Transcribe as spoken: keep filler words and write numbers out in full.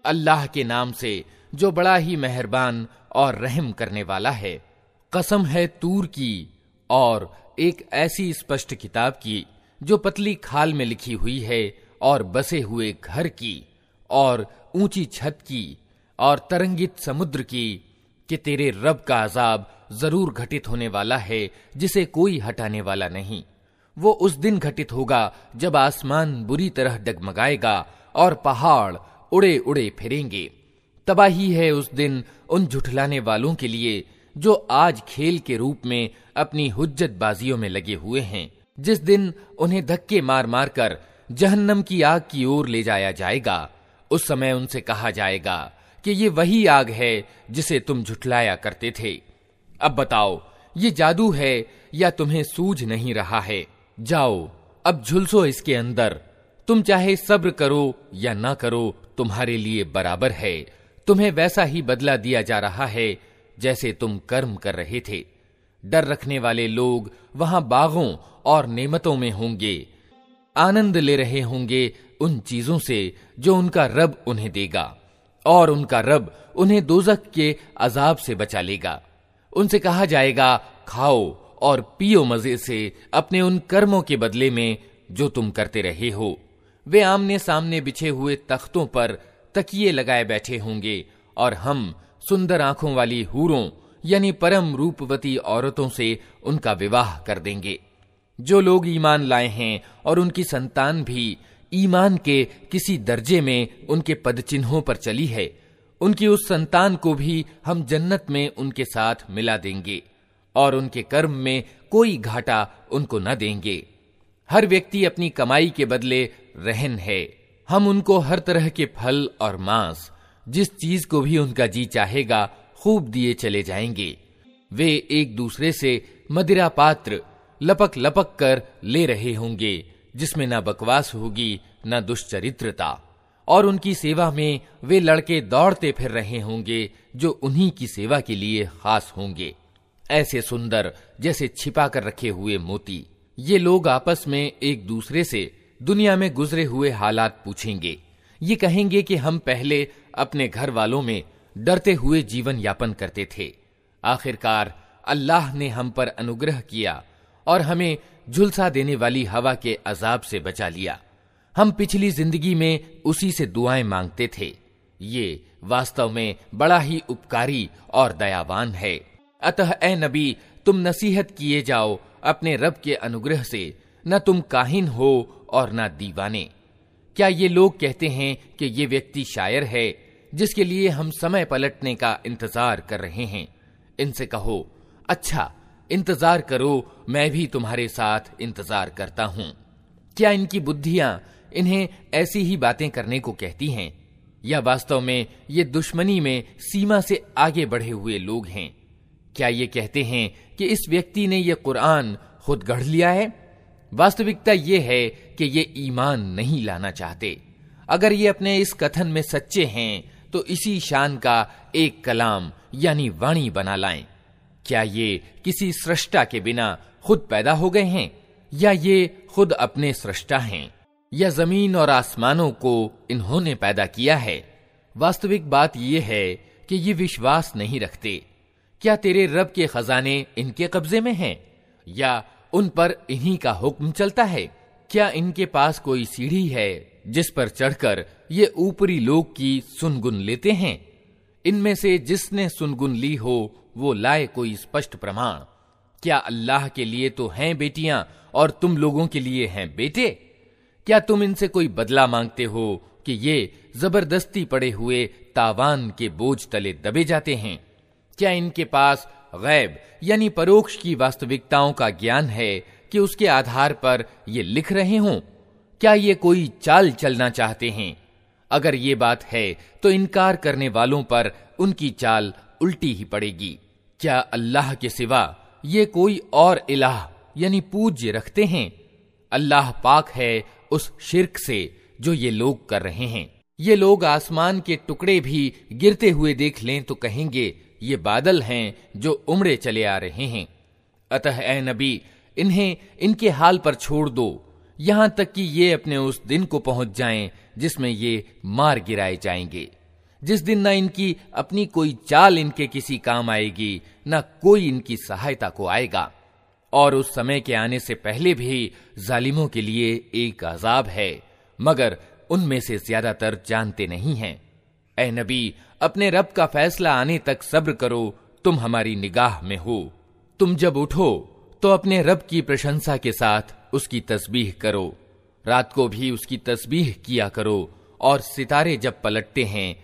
अल्लाह के नाम से जो बड़ा ही मेहरबान और रहम करने वाला है। कसम है तूर की और एक ऐसी स्पष्ट किताब की जो पतली खाल में लिखी हुई है, और बसे हुए घर की, और ऊंची छत की, और तरंगित समुद्र की, कि तेरे रब का अजाब जरूर घटित होने वाला है जिसे कोई हटाने वाला नहीं। वो उस दिन घटित होगा जब आसमान बुरी तरह डगमगाएगा और पहाड़ उड़े उड़े फिरेंगे। तबाही है उस दिन उन झुठलाने वालों के लिए जो आज खेल के रूप में अपनी हुज्जतबाजियों में लगे हुए हैं। जिस दिन उन्हें धक्के मार मार कर जहन्नम की आग की ओर ले जाया जाएगा, उस समय उनसे कहा जाएगा कि ये वही आग है जिसे तुम झुठलाया करते थे। अब बताओ, ये जादू है या तुम्हें सूझ नहीं रहा है? जाओ अब झुलसो इसके अंदर। तुम चाहे सब्र करो या ना करो, तुम्हारे लिए बराबर है। तुम्हें वैसा ही बदला दिया जा रहा है जैसे तुम कर्म कर रहे थे। डर रखने वाले लोग वहां बागों और नेमतों में होंगे, आनंद ले रहे होंगे उन चीजों से जो उनका रब उन्हें देगा, और उनका रब उन्हें दोजख के अजाब से बचा लेगा। उनसे कहा जाएगा, खाओ और पियो मजे से अपने उन कर्मों के बदले में जो तुम करते रहे हो। वे आमने सामने बिछे हुए तख्तों पर तकिए लगाए बैठे होंगे, और हम सुंदर आंखों वाली हूरों यानी परम रूपवती औरतों से उनका विवाह कर देंगे। जो लोग ईमान लाए हैं और उनकी संतान भी ईमान के किसी दर्जे में उनके पदचिन्हों पर चली है, उनकी उस संतान को भी हम जन्नत में उनके साथ मिला देंगे, और उनके कर्म में कोई घाटा उनको न देंगे। हर व्यक्ति अपनी कमाई के बदले रहन है। हम उनको हर तरह के फल और मांस, जिस चीज को भी उनका जी चाहेगा, खूब दिए चले जाएंगे। वे एक दूसरे से मदिरा पात्र लपक लपक कर ले रहे होंगे, जिसमें न बकवास होगी न दुष्चरित्रता, और उनकी सेवा में वे लड़के दौड़ते फिर रहे होंगे जो उन्हीं की सेवा के लिए खास होंगे, ऐसे सुंदर जैसे छिपा कर रखे हुए मोती। ये लोग आपस में एक दूसरे से दुनिया में गुजरे हुए हालात पूछेंगे। ये कहेंगे कि हम पहले अपने घर वालों में डरते हुए जीवन यापन करते थे, आखिरकार अल्लाह ने हम पर अनुग्रह किया और हमें झुलसा देने वाली हवा के अजाब से बचा लिया। हम पिछली जिंदगी में उसी से दुआएं मांगते थे। ये वास्तव में बड़ा ही उपकारी और दयावान है। अतः ए नबी, तुम नसीहत किए जाओ अपने रब के अनुग्रह से, न तुम काहिन हो और न दीवाने। क्या ये लोग कहते हैं कि ये व्यक्ति शायर है जिसके लिए हम समय पलटने का इंतजार कर रहे हैं? इनसे कहो, अच्छा इंतजार करो, मैं भी तुम्हारे साथ इंतजार करता हूं। क्या इनकी बुद्धियां इन्हें ऐसी ही बातें करने को कहती हैं, या वास्तव में ये दुश्मनी में सीमा से आगे बढ़े हुए लोग हैं? क्या ये कहते हैं कि इस व्यक्ति ने ये कुरान खुद गढ़ लिया है? वास्तविकता ये है कि ये ईमान नहीं लाना चाहते। अगर ये अपने इस कथन में सच्चे हैं तो इसी शान का एक कलाम यानी वाणी बना लाएं। क्या ये किसी सृष्टा के बिना खुद पैदा हो गए हैं, या ये खुद अपने सृष्टा हैं, या जमीन और आसमानों को इन्होंने पैदा किया है? वास्तविक बात यह है कि ये विश्वास नहीं रखते। क्या तेरे रब के खजाने इनके कब्जे में हैं, या उन पर इन्हीं का हुक्म चलता है? क्या इनके पास कोई सीढ़ी है जिस पर चढ़कर ये ऊपरी लोक की सुनगुन लेते हैं? इनमें से जिसने सुनगुन ली हो वो लाए कोई स्पष्ट प्रमाण। क्या अल्लाह के लिए तो हैं बेटियां और तुम लोगों के लिए हैं बेटे? क्या तुम इनसे कोई बदला मांगते हो कि ये जबरदस्ती पड़े हुए तावान के बोझ तले दबे जाते हैं? क्या इनके पास गैब यानी परोक्ष की वास्तविकताओं का ज्ञान है कि उसके आधार पर ये लिख रहे हों? क्या ये कोई चाल चलना चाहते हैं? अगर ये बात है तो इनकार करने वालों पर उनकी चाल उल्टी ही पड़ेगी। क्या अल्लाह के सिवा ये कोई और इलाह यानी पूज्य रखते हैं? अल्लाह पाक है उस शिर्क से जो ये लोग कर रहे हैं। ये लोग आसमान के टुकड़े भी गिरते हुए देख लें तो कहेंगे ये बादल हैं जो उमड़े चले आ रहे हैं। अतः ए नबी, इन्हें इनके हाल पर छोड़ दो, यहां तक कि ये अपने उस दिन को पहुंच जाएं जिसमें ये मार गिराए जाएंगे। जिस दिन न इनकी अपनी कोई चाल इनके किसी काम आएगी, न कोई इनकी सहायता को आएगा। और उस समय के आने से पहले भी जालिमों के लिए एक अजाब है, मगर उनमें से ज्यादातर जानते नहीं हैं। ऐ नबी, अपने रब का फैसला आने तक सब्र करो, तुम हमारी निगाह में हो। तुम जब उठो तो अपने रब की प्रशंसा के साथ उसकी तस्बीह करो, रात को भी उसकी तस्बीह किया करो, और सितारे जब पलटते हैं